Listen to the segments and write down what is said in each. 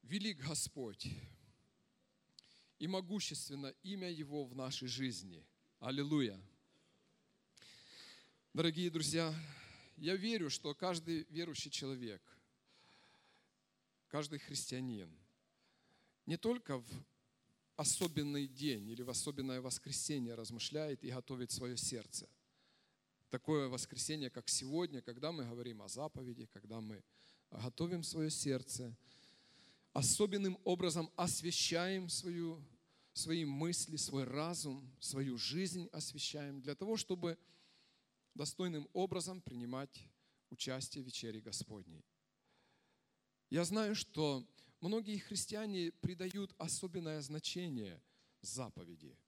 Велик Господь, и могущественно имя Его в нашей жизни. Аллилуйя! Дорогие друзья, я верю, что каждый верующий человек, каждый христианин, не только в особенный день или в особенное воскресенье размышляет и готовит свое сердце. Такое воскресенье, как сегодня, когда мы говорим о заповеди, когда мы готовим свое сердце, особенным образом освящаем свои мысли, свой разум, свою жизнь освящаем для того, чтобы достойным образом принимать участие в вечере Господней. Я знаю, что многие христиане придают особенное значение заповеди.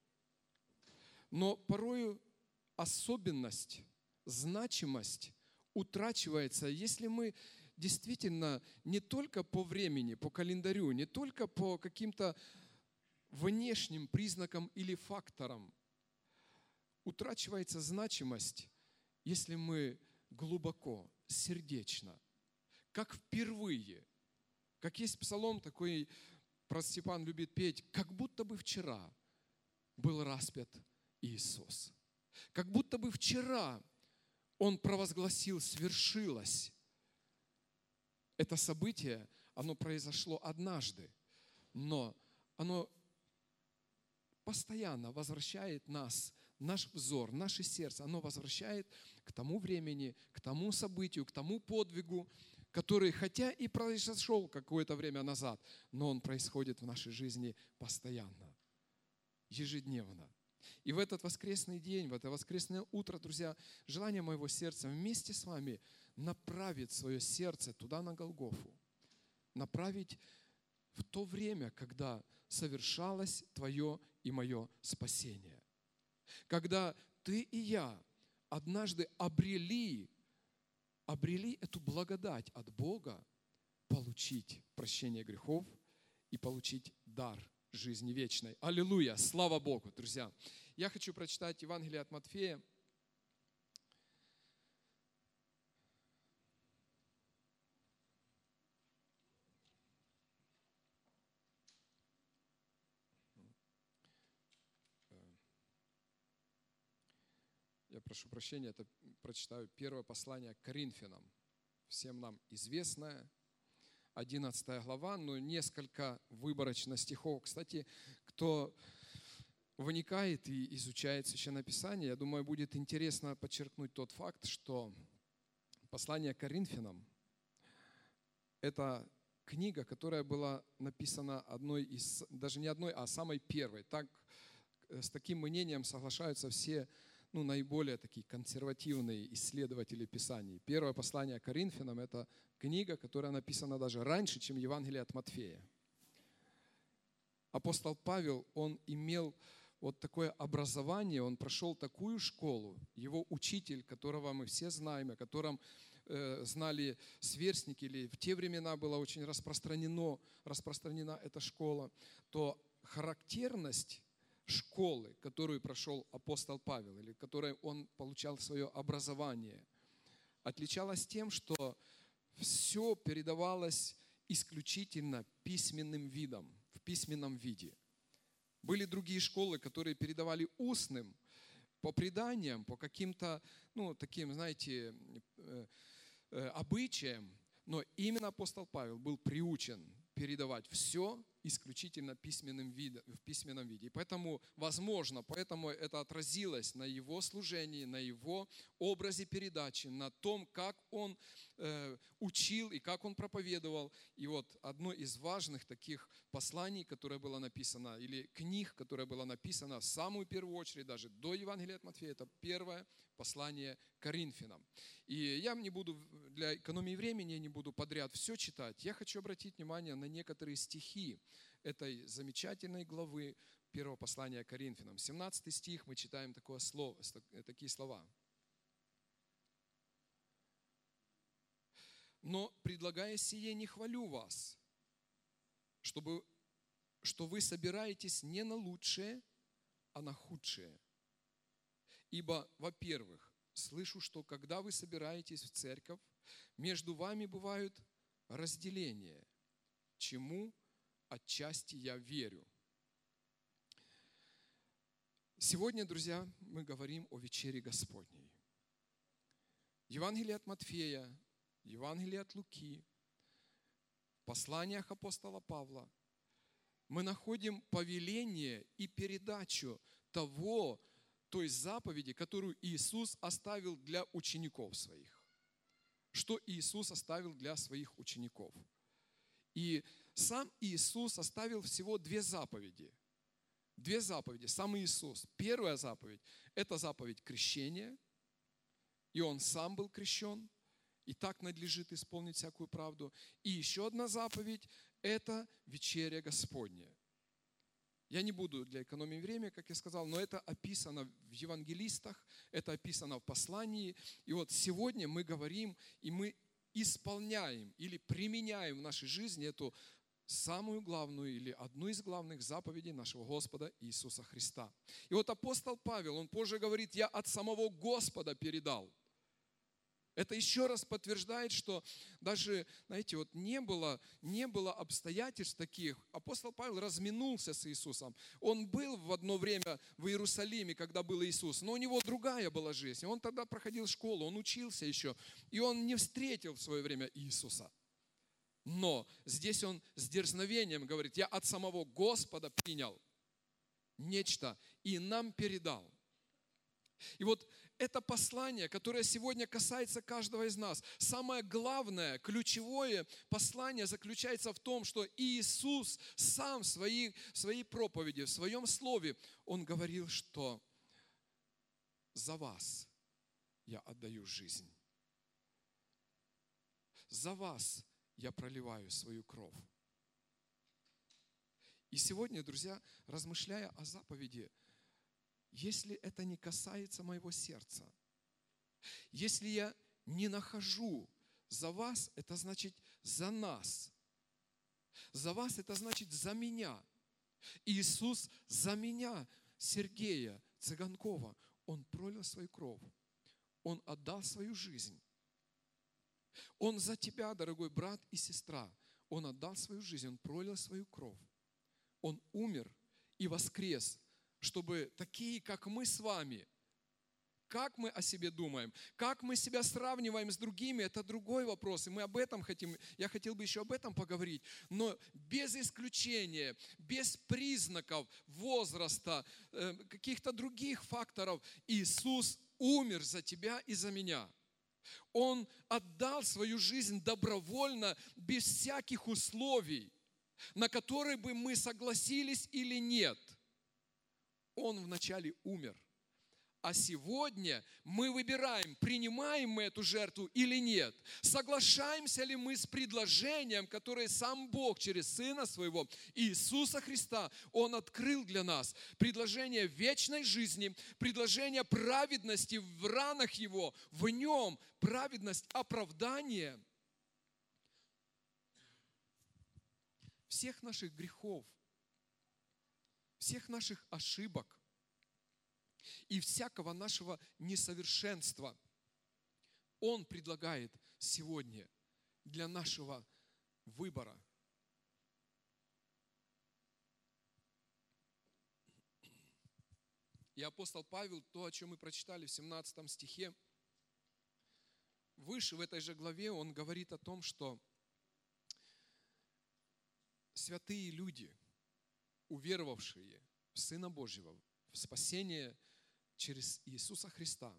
Но порою особенность, значимость утрачивается, если мы действительно не только по времени, по календарю, не только по каким-то внешним признакам или факторам. Утрачивается значимость, если мы глубоко, сердечно, как впервые, как есть псалом такой, про Степан любит петь, как будто бы вчера был распят Иисус. Как будто бы вчера Он провозгласил, свершилось. Это событие, оно произошло однажды, но оно постоянно возвращает нас, наш взор, наше сердце, оно возвращает к тому времени, к тому событию, к тому подвигу, который, хотя и произошел какое-то время назад, но он происходит в нашей жизни постоянно, ежедневно. И в этот воскресный день, в это воскресное утро, друзья, желание моего сердца вместе с вами направить свое сердце туда, на Голгофу, направить в то время, когда совершалось твое и мое спасение. Когда ты и я однажды обрели эту благодать от Бога получить прощение грехов и получить дар жизни вечной. Аллилуйя! Слава Богу, друзья! Я хочу прочитать Евангелие от Матфея. Я прошу прощения, это прочитаю первое послание к Коринфянам. Всем нам известное, 11 глава, но несколько выборочно стихов. Кстати, кто вникает и изучает Священное Писание, я думаю, будет интересно подчеркнуть тот факт, что послание к Коринфянам – это книга, которая была написана одной из, даже не одной, а самой первой. Так, с таким мнением соглашаются все наиболее такие консервативные исследователи Писаний. Первое послание к Коринфянам – это книга, которая написана даже раньше, чем Евангелие от Матфея. Апостол Павел, он имел вот такое образование, он прошел такую школу. Его учитель, которого мы все знаем, о котором знали сверстники, или в те времена была очень распространена эта школа, то характерность школы, которую прошел апостол Павел, или в которой он получал свое образование, отличалась тем, что все передавалось исключительно письменным видом, в письменном виде. Были другие школы, которые передавали устным, по преданиям, по каким-то, таким, знаете, обычаям, но именно апостол Павел был приучен передавать все исключительно в письменном виде. И поэтому, возможно, это отразилось на его служении, на его образе передачи, на том, как он учил и как он проповедовал. И вот одно из важных таких посланий, которое было написано, или книг, которая была написана в самую первую очередь, даже до Евангелия от Матфея, это первое послание к Коринфянам. И я не буду, для экономии времени, я не буду подряд все читать. Я хочу обратить внимание на некоторые стихи этой замечательной главы первого послания к Коринфянам. 17 стих мы читаем такие слова. «Но, предлагая сие, не хвалю вас, что вы собираетесь не на лучшее, а на худшее. Ибо, во-первых, слышу, что когда вы собираетесь в церковь, между вами бывают разделения. чему отчасти я верю. Сегодня, друзья, мы говорим о вечере Господней. Евангелие от Матфея, Евангелие от Луки, в посланиях апостола Павла мы находим повеление и передачу той заповеди, которую Иисус оставил для учеников своих. Что Иисус оставил для своих учеников. И сам Иисус оставил всего 2 заповеди. 2 заповеди. Сам Иисус. Первая заповедь – это заповедь крещения. И Он сам был крещен. И так надлежит исполнить всякую правду. И еще одна заповедь – это вечеря Господня. Я не буду для экономии времени, как я сказал, но это описано в евангелистах, это описано в послании. И вот сегодня мы говорим, и мы исполняем или применяем в нашей жизни эту самую главную или одну из главных заповедей нашего Господа Иисуса Христа. И вот апостол Павел, он позже говорит: «Я от самого Господа передал». Это еще раз подтверждает, что даже, знаете, вот не было обстоятельств таких. Апостол Павел разминулся с Иисусом. Он был в одно время в Иерусалиме, когда был Иисус, но у него другая была жизнь. Он тогда проходил школу, он учился еще, и он не встретил в свое время Иисуса. Но здесь он с дерзновением говорит: «Я от самого Господа принял нечто и нам передал». И вот это послание, которое сегодня касается каждого из нас, самое главное, ключевое послание заключается в том, что Иисус сам в своей проповеди, в своем слове, Он говорил, что за вас я отдаю жизнь. За вас я проливаю свою кровь. И сегодня, друзья, размышляя о заповеди, если это не касается моего сердца, если я не нахожу за вас, это значит за нас. За вас это значит за меня. Иисус за меня, Сергея Цыганкова, Он пролил свою кровь. Он отдал свою жизнь. Он за тебя, дорогой брат и сестра, Он отдал свою жизнь, Он пролил свою кровь. Он умер и воскрес, чтобы такие, как мы с вами, как мы о себе думаем, как мы себя сравниваем с другими, это другой вопрос, и мы об этом хотим, я хотел бы еще об этом поговорить, но без исключения, без признаков возраста, каких-то других факторов, Иисус умер за тебя и за меня. Он отдал свою жизнь добровольно, без всяких условий, на которые бы мы согласились или нет. Он вначале умер. А сегодня мы выбираем, принимаем мы эту жертву или нет. Соглашаемся ли мы с предложением, которое сам Бог через Сына Своего, Иисуса Христа, Он открыл для нас. Предложение вечной жизни, предложение праведности в ранах Его, в Нем праведность, оправдание всех наших грехов, всех наших ошибок и всякого нашего несовершенства Он предлагает сегодня для нашего выбора. И апостол Павел, то, о чем мы прочитали в 17 стихе, выше в этой же главе он говорит о том, что святые люди, уверовавшие в Сына Божьего, в спасение через Иисуса Христа,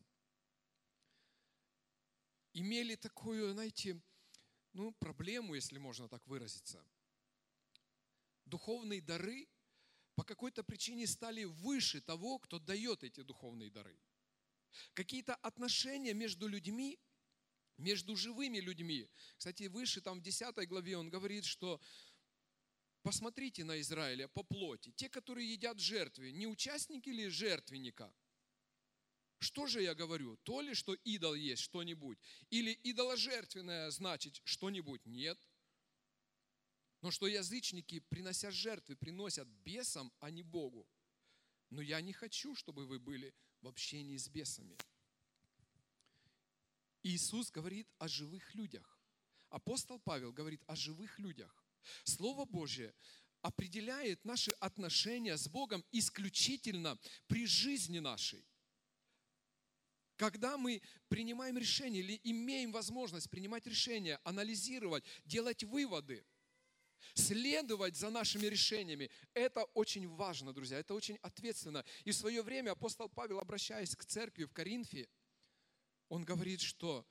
имели такую, знаете, проблему, если можно так выразиться. Духовные дары по какой-то причине стали выше того, кто дает эти духовные дары. Какие-то отношения между людьми, между живыми людьми. Кстати, выше, там в 10 главе он говорит, что посмотрите на Израиля по плоти. Те, которые едят жертвы, не участники ли жертвенника? Что же я говорю? То ли, что идол есть что-нибудь? Или идоложертвенное значит что-нибудь? Нет. Но что язычники, принося жертвы, приносят бесам, а не Богу. Но я не хочу, чтобы вы были в общении с бесами. Иисус говорит о живых людях. Апостол Павел говорит о живых людях. Слово Божье определяет наши отношения с Богом исключительно при жизни нашей. Когда мы принимаем решения или имеем возможность принимать решения, анализировать, делать выводы, следовать за нашими решениями, это очень важно, друзья, это очень ответственно. И в свое время апостол Павел, обращаясь к церкви в Коринфе, он говорит, что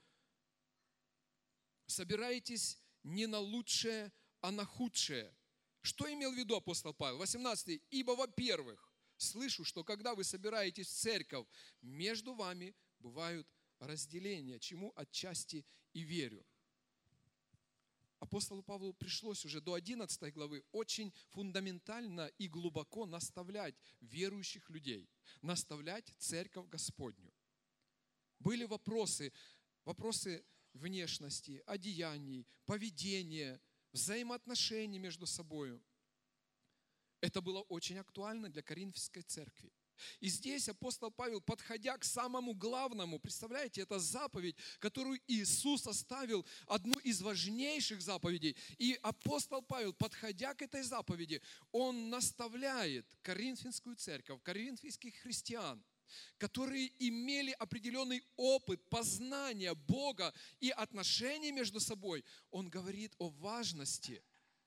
собирайтесь не на лучшее, а на худшее. Что имел в виду апостол Павел? 18. «Ибо, во-первых, слышу, что когда вы собираетесь в церковь, между вами бывают разделения, чему отчасти и верю». Апостолу Павлу пришлось уже до 11 главы очень фундаментально и глубоко наставлять верующих людей, наставлять церковь Господню. Были вопросы внешности, одеяний, поведения, взаимоотношений между собой. Это было очень актуально для Коринфской церкви. И здесь апостол Павел, подходя к самому главному, представляете, это заповедь, которую Иисус оставил, одну из важнейших заповедей. И апостол Павел, подходя к этой заповеди, он наставляет Коринфскую церковь, коринфских христиан, которые имели определенный опыт познания Бога и отношений между собой. Он говорит о важности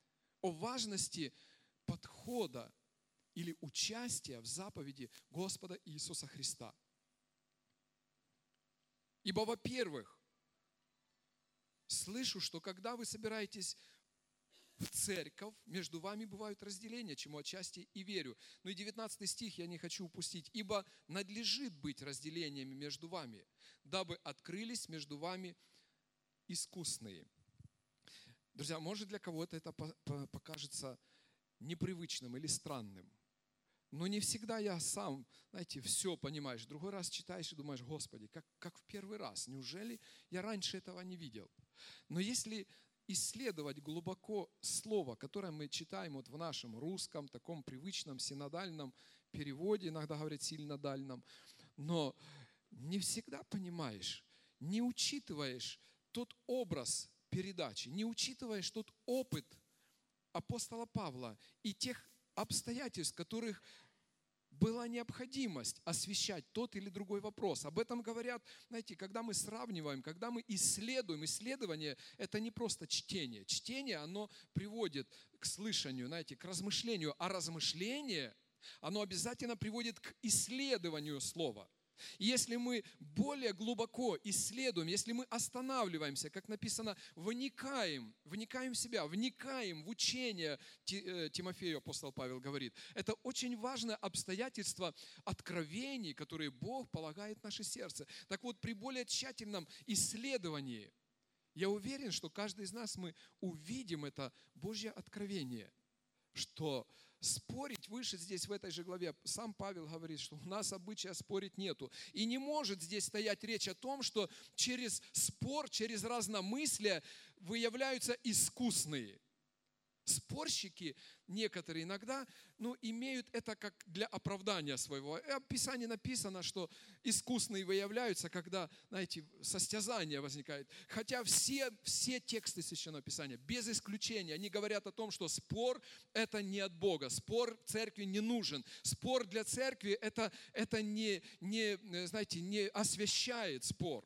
подхода или участия в заповеди Господа Иисуса Христа. Ибо, во-первых, слышу, что когда вы собираетесь в церковь, между вами бывают разделения, чему отчасти и верю. Ну и 19 стих я не хочу упустить. «Ибо надлежит быть разделениями между вами, дабы открылись между вами искусные». Друзья, может для кого-то это покажется непривычным или странным. Но не всегда я сам, знаете, все понимаешь. Другой раз читаешь и думаешь: Господи, как в первый раз. Неужели я раньше этого не видел? Но если исследовать глубоко слово, которое мы читаем вот в нашем русском, таком привычном синодальном переводе, иногда говорят сильнодальном, но не всегда понимаешь, не учитываешь тот образ передачи, не учитываешь тот опыт апостола Павла и тех обстоятельств, в которых была необходимость освещать тот или другой вопрос. Об этом говорят, знаете, когда мы сравниваем, когда мы исследуем. Исследование – это не просто чтение. Чтение, оно приводит к слышанию, знаете, к размышлению. А размышление, оно обязательно приводит к исследованию слова. И если мы более глубоко исследуем, если мы останавливаемся, как написано, вникаем в себя, вникаем в учение, Тимофею апостол Павел говорит, это очень важное обстоятельство откровений, которые Бог полагает в наше сердце. Так вот, при более тщательном исследовании, я уверен, что каждый из нас, мы увидим это Божье откровение, что спорить выше здесь, в этой же главе, сам Павел говорит, что у нас обычая спорить нету. И не может здесь стоять речь о том, что через спор, через разномыслие выявляются искусные. Спорщики некоторые иногда имеют это как для оправдания своего. И в Писании написано, что искусные выявляются, когда, знаете, состязание возникает. Хотя все тексты Священного Писания, без исключения, они говорят о том, что спор – это не от Бога. Спор церкви не нужен. Спор для церкви – это не освящает спор.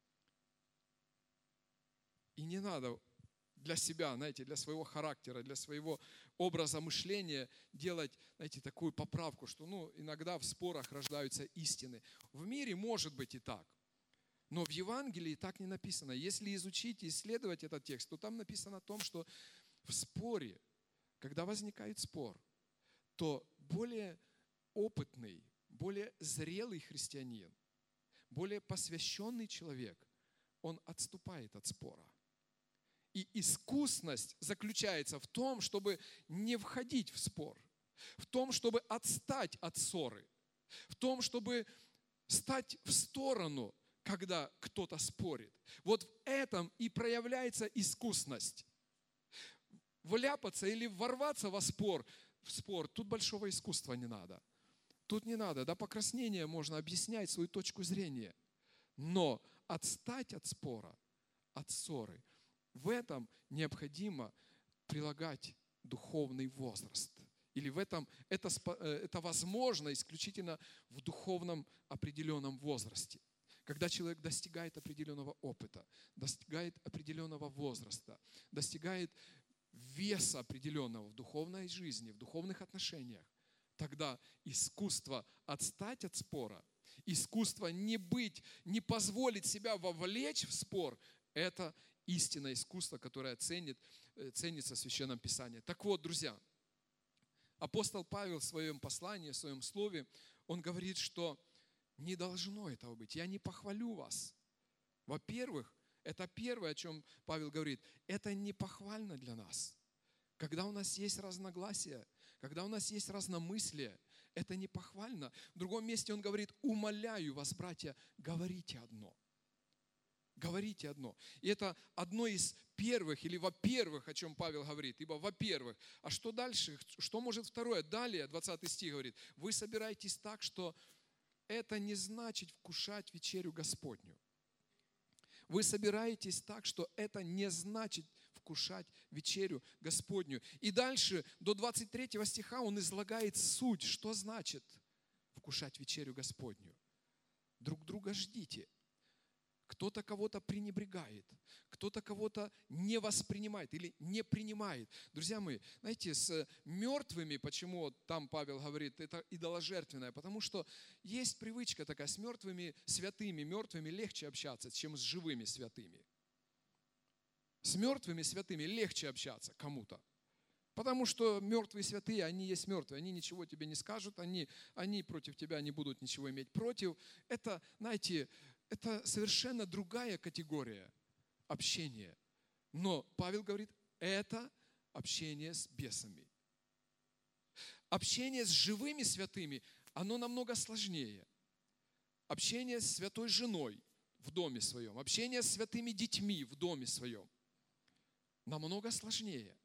И не надо для себя, знаете, для своего характера, для своего образа мышления делать, знаете, такую поправку, что иногда в спорах рождаются истины. В мире может быть и так, но в Евангелии так не написано. Если изучить и исследовать этот текст, то там написано о том, что в споре, когда возникает спор, то более опытный, более зрелый христианин, более посвященный человек, он отступает от спора. И искусность заключается в том, чтобы не входить в спор, в том, чтобы отстать от ссоры, в том, чтобы стать в сторону, когда кто-то спорит. Вот в этом и проявляется искусность. Вляпаться или ворваться в спор, тут большого искусства не надо. Тут не надо, до покраснения можно объяснять свою точку зрения. Но отстать от спора, от ссоры, в этом необходимо прилагать духовный возраст. Или это возможно исключительно в духовном определенном возрасте. Когда человек достигает определенного опыта, достигает определенного возраста, достигает веса определенного в духовной жизни, в духовных отношениях, тогда искусство отстать от спора, искусство не позволить себя вовлечь в спор, это истинное искусство, которое ценится в Священном Писании. Так вот, друзья, апостол Павел в своем послании, в своем слове, он говорит, что не должно этого быть. Я не похвалю вас. Во-первых, это первое, о чем Павел говорит, это не похвально для нас. Когда у нас есть разногласия, когда у нас есть разномыслие, это не похвально. В другом месте он говорит, умоляю вас, братья, говорите одно. Говорите одно. И это одно из первых, или во-первых, о чем Павел говорит. Ибо во-первых, а что дальше? Что может второе? Далее, 20 стих говорит, вы собираетесь так, что это не значит вкушать вечерю Господню. Вы собираетесь так, что это не значит вкушать вечерю Господню. И дальше, до 23 стиха, он излагает суть, что значит вкушать вечерю Господню. Друг друга ждите. Кто-то кого-то пренебрегает, кто-то кого-то не воспринимает или не принимает. Друзья мои, знаете, с мертвыми, почему там Павел говорит, это идоложертвенное, потому что есть привычка такая, с мертвыми святыми, мертвыми легче общаться, чем с живыми святыми. С мертвыми святыми легче общаться кому-то. Потому что мертвые святые, они есть мертвые, они ничего тебе не скажут, они против тебя не будут ничего иметь против. Это, знаете, это совершенно другая категория общения. Но Павел говорит, это общение с бесами. Общение с живыми святыми, оно намного сложнее. Общение с святой женой в доме своем, общение с святыми детьми в доме своем намного сложнее.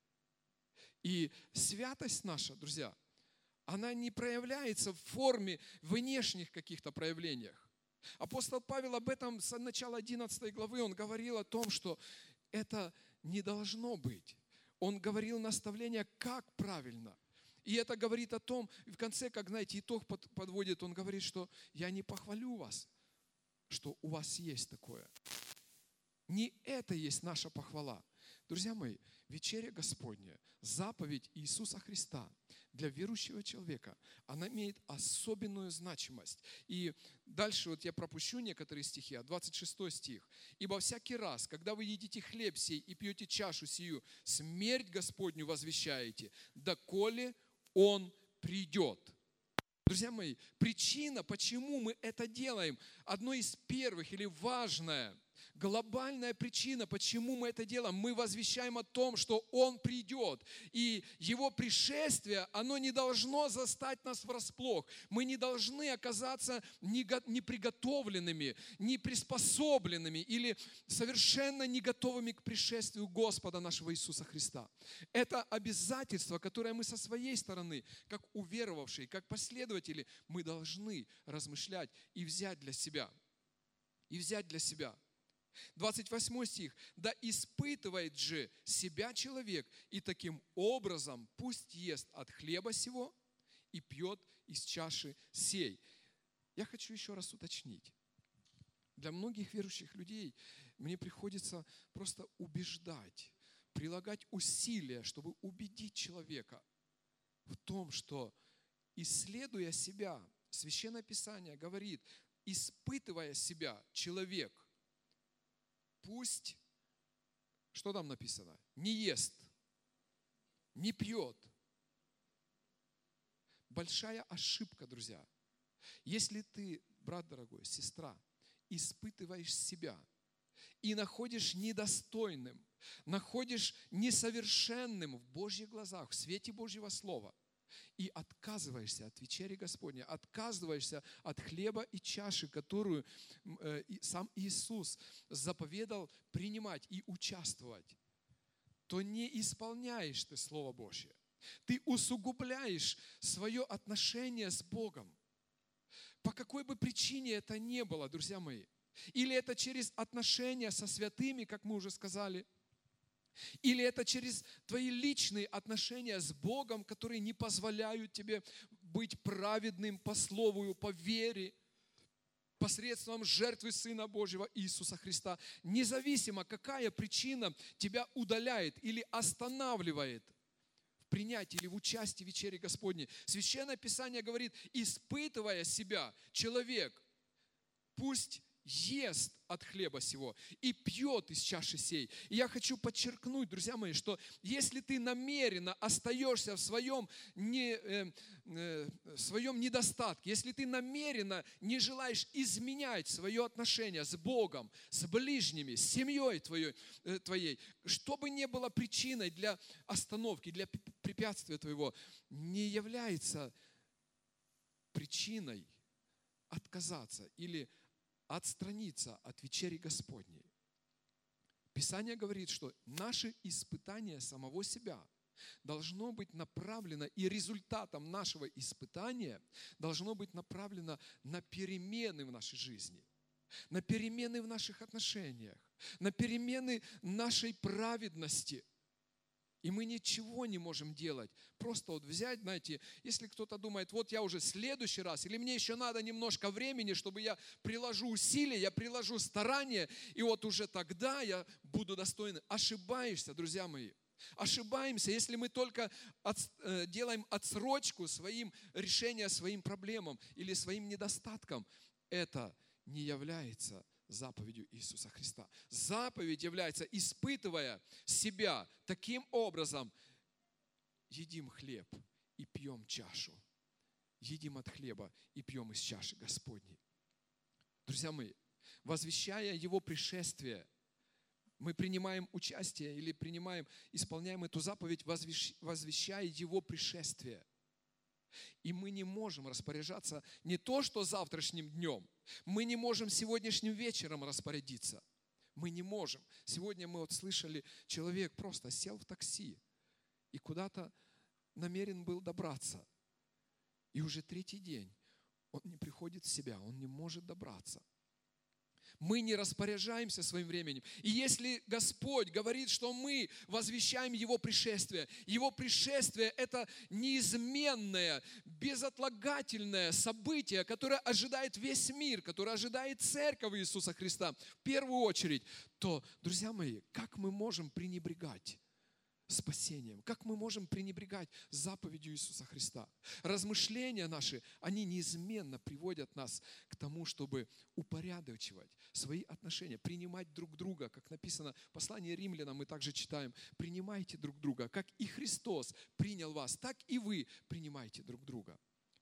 И святость наша, друзья, она не проявляется в форме внешних каких-то проявлениях. Апостол Павел об этом с начала 11 главы, он говорил о том, что это не должно быть. Он говорил наставления, как правильно. И это говорит о том, в конце, как, знаете, итог подводит, он говорит, что я не похвалю вас, что у вас есть такое. Не это есть наша похвала. Друзья мои, вечеря Господня, заповедь Иисуса Христа для верующего человека, она имеет особенную значимость. И дальше вот я пропущу некоторые стихи, 26 стих. «Ибо всякий раз, когда вы едите хлеб сей и пьете чашу сию, смерть Господню возвещаете, доколе Он придет». Друзья мои, причина, почему мы это делаем, одно из первых или важная, глобальная причина, почему мы это делаем, мы возвещаем о том, что Он придет. И Его пришествие, оно не должно застать нас врасплох. Мы не должны оказаться неприготовленными, неприспособленными или совершенно не готовыми к пришествию Господа нашего Иисуса Христа. Это обязательство, которое мы со своей стороны, как уверовавшие, как последователи, мы должны размышлять и взять для себя. И взять для себя. 28 стих. «Да испытывает же себя человек, и таким образом пусть ест от хлеба сего и пьет из чаши сей». Я хочу еще раз уточнить. Для многих верующих людей мне приходится просто убеждать, прилагать усилия, чтобы убедить человека в том, что, исследуя себя, Священное Писание говорит, испытывая себя, человек, пусть, что там написано, не ест, не пьет. Большая ошибка, друзья. Если ты, брат дорогой, сестра, испытываешь себя и находишь недостойным, находишь несовершенным в Божьих глазах, в свете Божьего Слова, и отказываешься от вечери Господней, отказываешься от хлеба и чаши, которую сам Иисус заповедал принимать и участвовать, то не исполняешь ты Слово Божье. Ты усугубляешь свое отношение с Богом. По какой бы причине это ни было, друзья мои. Или это через отношения со святыми, как мы уже сказали, Или это через твои личные отношения с Богом, которые не позволяют тебе быть праведным по слову, по вере, посредством жертвы Сына Божьего Иисуса Христа. Независимо, какая причина тебя удаляет или останавливает в принятии или в участии в вечере Господней. Священное Писание говорит, испытывая себя, человек пусть ест от хлеба сего и пьет из чаши сей. И я хочу подчеркнуть, друзья мои, что если ты намеренно остаешься в своем недостатке, если ты намеренно не желаешь изменять свое отношение с Богом, с ближними, с семьей твоей, что бы ни было причиной для остановки, для препятствия твоего, не является причиной отказаться или отстраниться от вечери Господней. Писание говорит, что наше испытание самого себя должно быть направлено, и результатом нашего испытания должно быть направлено на перемены в нашей жизни, на перемены в наших отношениях, на перемены нашей праведности. И мы ничего не можем делать. Просто вот взять, знаете, если кто-то думает, вот я уже в следующий раз, или мне еще надо немножко времени, чтобы я приложу усилия, я приложу старания, и вот уже тогда я буду достоин. Ошибаешься, друзья мои. Ошибаемся, если мы только делаем отсрочку своим решением, своим проблемам или своим недостаткам. Это не является заповедью Иисуса Христа. Заповедь является, испытывая себя таким образом, едим хлеб и пьем чашу. Едим от хлеба и пьем из чаши Господней. Друзья мои, возвещая Его пришествие, мы принимаем участие или исполняем эту заповедь, возвещая Его пришествие. И мы не можем распоряжаться не то, что завтрашним днем, мы не можем сегодняшним вечером распорядиться. Мы не можем. Сегодня мы вот слышали, человек просто сел в такси и куда-то намерен был добраться. И уже третий день он не приходит в себя, он не может добраться. Мы не распоряжаемся своим временем. И если Господь говорит, что мы возвещаем Его пришествие – это неизменное, безотлагательное событие, которое ожидает весь мир, которое ожидает Церковь Иисуса Христа в первую очередь, то, друзья мои, как мы можем пренебрегать спасением? Как мы можем пренебрегать заповедью Иисуса Христа? Размышления наши, они неизменно приводят нас к тому, чтобы упорядочивать свои отношения, принимать друг друга, как написано в послании Римлянам, мы также читаем, принимайте друг друга, как и Христос принял вас, так и вы принимайте друг друга.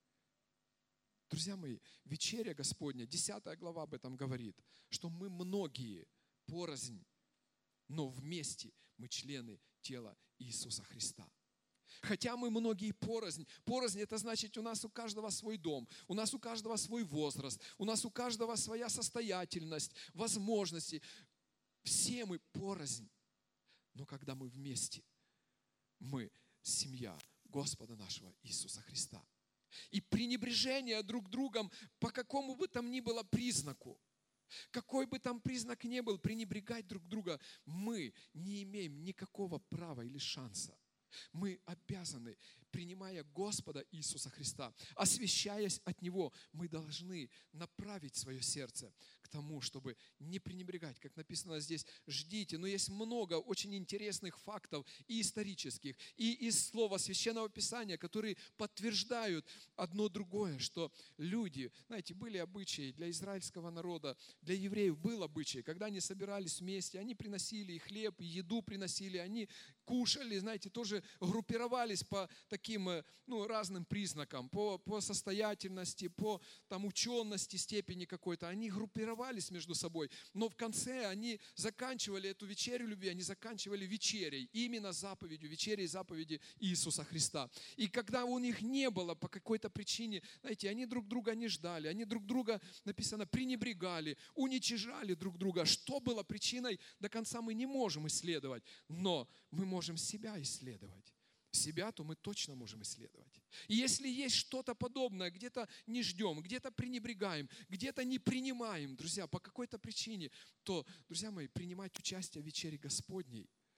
Друзья мои, вечеря Господня, 10 глава об этом говорит, что мы многие порознь, но вместе мы члены тела Иисуса Христа. Хотя мы многие порознь. Порознь – это значит, у нас у каждого свой дом, у нас у каждого свой возраст, у нас у каждого своя состоятельность, возможности. Все мы порознь. Но когда мы вместе, мы семья Господа нашего Иисуса Христа. И пренебрежение друг другом по какому бы там ни было признаку, какой бы там признак ни был, пренебрегать друг друга, мы не имеем никакого права или шанса. Мы обязаны, принимая Господа Иисуса Христа, освящаясь от Него, мы должны направить свое сердце к тому, чтобы не пренебрегать. Как написано здесь, ждите. Но есть много очень интересных фактов и исторических, и из слова Священного Писания, которые подтверждают одно другое, что люди, знаете, были обычаи для израильского народа, для евреев был обычай, когда они собирались вместе, они приносили и хлеб, и еду приносили, они кушали, знаете, тоже группировались по таким разным признакам, по состоятельности, по учености, степени какой-то. Они группировались между собой, но в конце они заканчивали эту вечерю любви, они заканчивали вечерей, именно заповедью, вечерей заповеди Иисуса Христа. И когда у них не было по какой-то причине, знаете, они друг друга не ждали, они друг друга, написано, пренебрегали, уничижали друг друга. Что было причиной, до конца мы не можем исследовать, но мы можем себя исследовать. Себя, то мы точно можем исследовать. И если есть что-то подобное, где-то не ждем, где-то пренебрегаем, где-то не принимаем, друзья, по какой-то причине, то, друзья мои, принимать участие в вечере Господней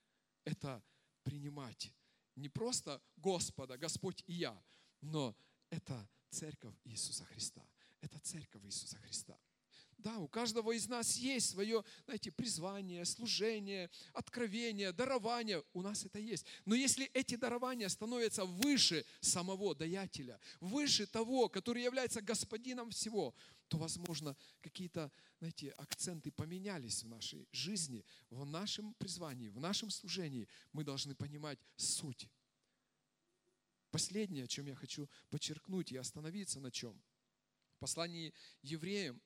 это принимать не просто Господа, Господь и я, но это церковь Иисуса Христа. Это церковь Иисуса Христа. Да, у каждого из нас есть свое, знаете, призвание, служение, откровение, дарование. У нас это есть. Но если эти дарования становятся выше самого даятеля, выше того, который является господином всего, то, возможно, какие-то, знаете, акценты поменялись в нашей жизни, в нашем призвании, в нашем служении. Мы должны понимать суть. Последнее, о чем я хочу подчеркнуть и остановиться на чем. В послании Евреям,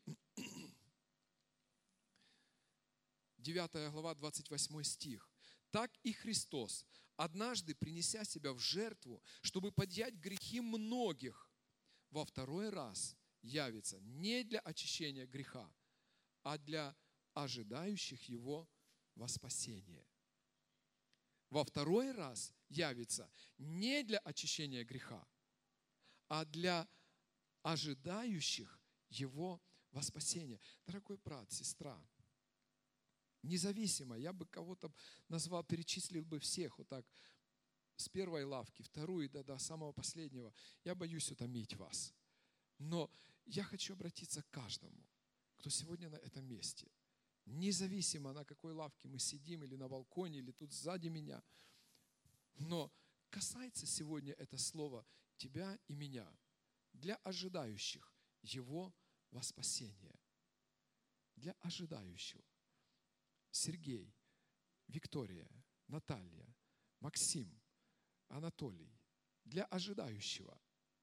9 глава, 28 стих. «Так и Христос, однажды принеся себя в жертву, чтобы подъять грехи многих, во второй раз явится не для очищения греха, а для ожидающих Его во спасение». Во второй раз явится не для очищения греха, а для ожидающих Его во спасение. Дорогой брат, сестра, независимо, я бы кого-то назвал, перечислил бы всех вот так, с первой лавки, вторую до самого последнего. Я боюсь утомить вас. Но я хочу обратиться к каждому, кто сегодня на этом месте. Независимо, на какой лавке мы сидим, или на балконе, или тут сзади меня. Но касается сегодня это слово тебя и меня, для ожидающих Его во спасение. Для ожидающего. Сергей, Виктория, Наталья, Максим, Анатолий. Для ожидающего.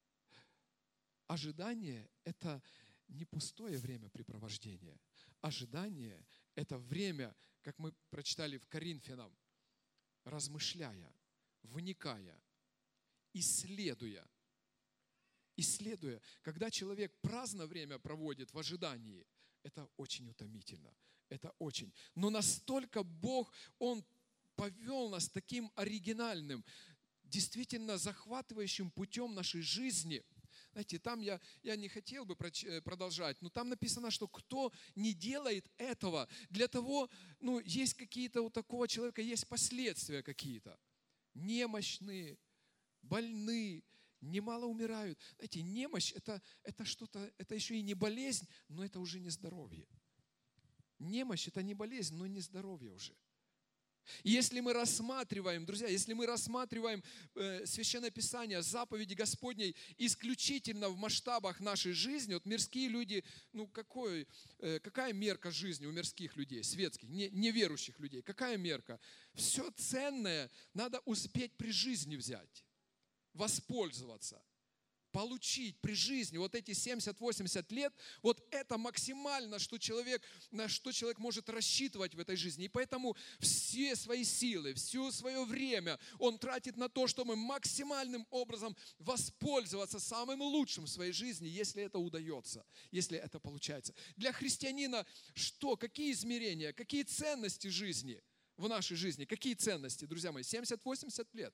Ожидание – это не пустое времяпрепровождение. Ожидание – это время, как мы прочитали в Коринфянам, размышляя, вникая, исследуя. Исследуя. Когда человек праздно время проводит в ожидании, это очень утомительно. Это очень. Но настолько Бог, Он повел нас таким оригинальным, действительно захватывающим путем нашей жизни. Знаете, там я не хотел бы продолжать, но там написано, что кто не делает этого, для того, есть какие-то у такого человека, есть последствия какие-то. Немощные, больные, немало умирают. Знаете, немощь это что-то, это еще и не болезнь, но это уже не здоровье. Немощь это не болезнь, но не здоровье уже. И если мы рассматриваем, друзья, если мы рассматриваем Священное Писание, заповеди Господней исключительно в масштабах нашей жизни, вот мирские люди, какая мерка жизни у мирских людей, светских, неверующих людей, какая мерка? Все ценное надо успеть при жизни взять, воспользоваться, получить при жизни вот эти 70-80 лет, вот это максимально, на что человек может рассчитывать в этой жизни. И поэтому все свои силы, все свое время он тратит на то, чтобы максимальным образом воспользоваться самым лучшим в своей жизни, если это удается, если это получается. Для христианина что? Какие измерения, какие ценности жизни в нашей жизни? Какие ценности, друзья мои? 70-80 лет.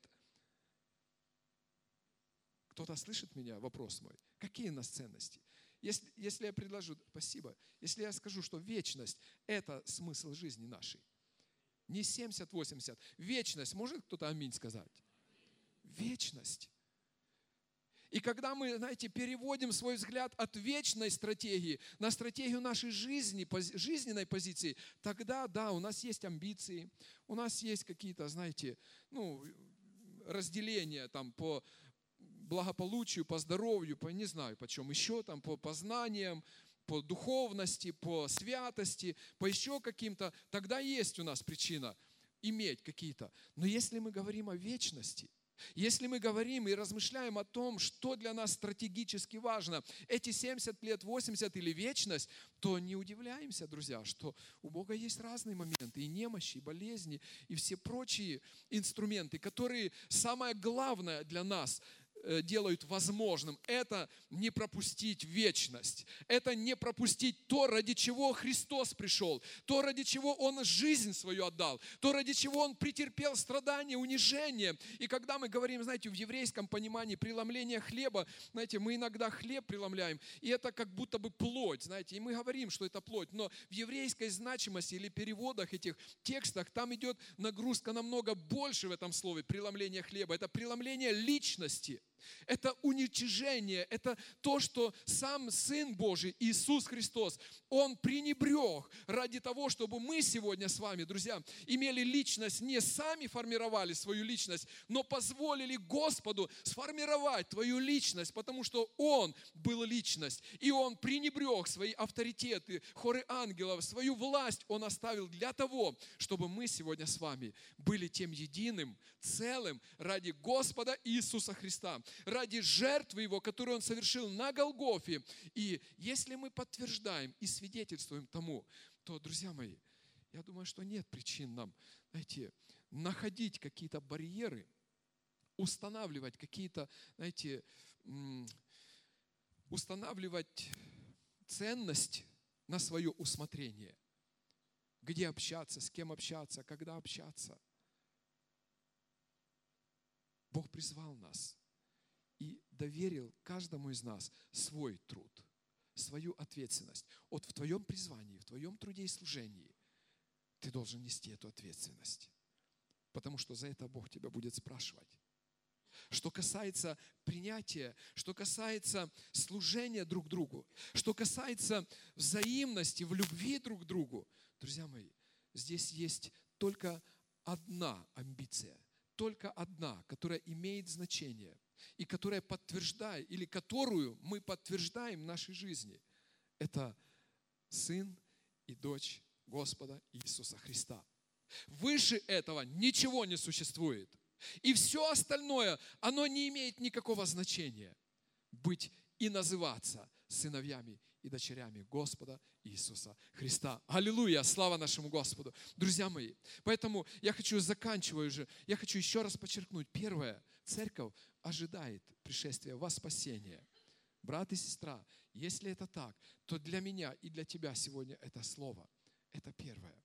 Кто-то слышит меня? Вопрос мой. Какие у нас ценности? Если я предложу, спасибо, если я скажу, что вечность – это смысл жизни нашей. Не 70-80. Вечность. Может кто-то аминь сказать? Вечность. И когда мы, знаете, переводим свой взгляд от вечной стратегии на стратегию нашей жизни, жизненной позиции, тогда, да, у нас есть амбиции, у нас есть какие-то, знаете, разделения там по благополучию, по здоровью, по не знаю, по чем еще, там, по познаниям, по духовности, по святости, по еще каким-то, тогда есть у нас причина иметь какие-то. Но если мы говорим о вечности, если мы говорим и размышляем о том, что для нас стратегически важно, эти 70 лет, 80 или вечность, то не удивляемся, друзья, что у Бога есть разные моменты, и немощи, и болезни, и все прочие инструменты, которые самое главное для нас делают возможным, это не пропустить вечность, это не пропустить то, ради чего Христос пришел, то, ради чего Он жизнь свою отдал, то, ради чего Он претерпел страдания, унижение. И когда мы говорим, знаете, в еврейском понимании преломление хлеба, знаете, мы иногда хлеб преломляем, и это как будто бы плоть, знаете, и мы говорим, что это плоть, но в еврейской значимости или переводах этих текстах там идет нагрузка намного больше в этом слове преломление хлеба. Это преломление личности. Это уничижение, это то, что сам Сын Божий, Иисус Христос, Он пренебрег ради того, чтобы мы сегодня с вами, друзья, имели личность, не сами формировали свою личность, но позволили Господу сформировать твою личность, потому что Он был личность, и Он пренебрег свои авторитеты, хоры ангелов, свою власть Он оставил для того, чтобы мы сегодня с вами были тем единым, целым ради Господа Иисуса Христа, ради жертвы Его, которую Он совершил на Голгофе. И если мы подтверждаем и свидетельствуем тому, то, друзья мои, я думаю, что нет причин нам, знаете, находить какие-то барьеры, устанавливать какие-то, знаете, устанавливать ценность на свое усмотрение. Где общаться, с кем общаться, когда общаться. Бог призвал нас и доверил каждому из нас свой труд, свою ответственность. Вот в твоем призвании, в твоем труде и служении ты должен нести эту ответственность, потому что за это Бог тебя будет спрашивать. Что касается принятия, что касается служения друг другу, что касается взаимности, в любви друг к другу, друзья мои, здесь есть только одна амбиция, только одна, которая имеет значение и которая подтверждает, или которую мы подтверждаем в нашей жизни. Это сын и дочь Господа Иисуса Христа. Выше этого ничего не существует. И все остальное, оно не имеет никакого значения. Быть и называться сыновьями и дочерями Господа Иисуса Христа. Аллилуйя! Слава нашему Господу! Друзья мои, поэтому я хочу, заканчивая уже, я хочу еще раз подчеркнуть. Первое, церковь ожидает пришествия во спасение. Брат и сестра, если это так, то для меня и для тебя сегодня это слово. Это первое.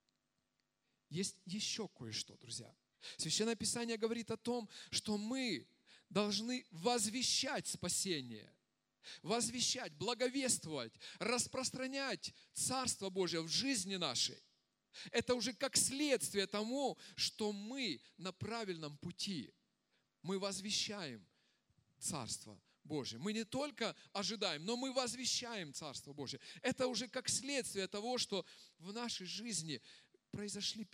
Есть еще кое-что, друзья. Священное Писание говорит о том, что мы должны возвещать спасение, возвещать, благовествовать, распространять Царство Божие в жизни нашей. Это уже как следствие тому, что мы на правильном пути. Мы возвещаем Царство Божие. Мы не только ожидаем, но мы возвещаем Царство Божие. Это уже как следствие того, что в нашей жизни произошли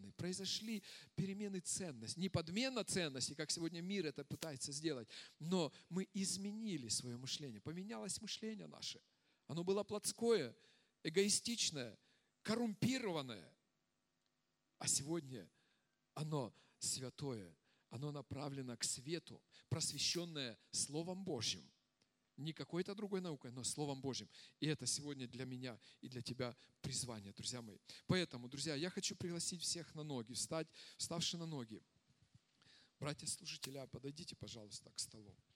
перемены ценностей. Не подмена ценностей, как сегодня мир это пытается сделать, но мы изменили свое мышление. Поменялось мышление наше. Оно было плотское, эгоистичное, коррумпированное. А сегодня оно святое, оно направлено к свету, просвещенное Словом Божьим. Не какой-то другой наукой, но Словом Божьим. И это сегодня для меня и для тебя призвание, друзья мои. Поэтому, друзья, я хочу пригласить всех на ноги, вставши на ноги. Братья-служители, подойдите, пожалуйста, к столу.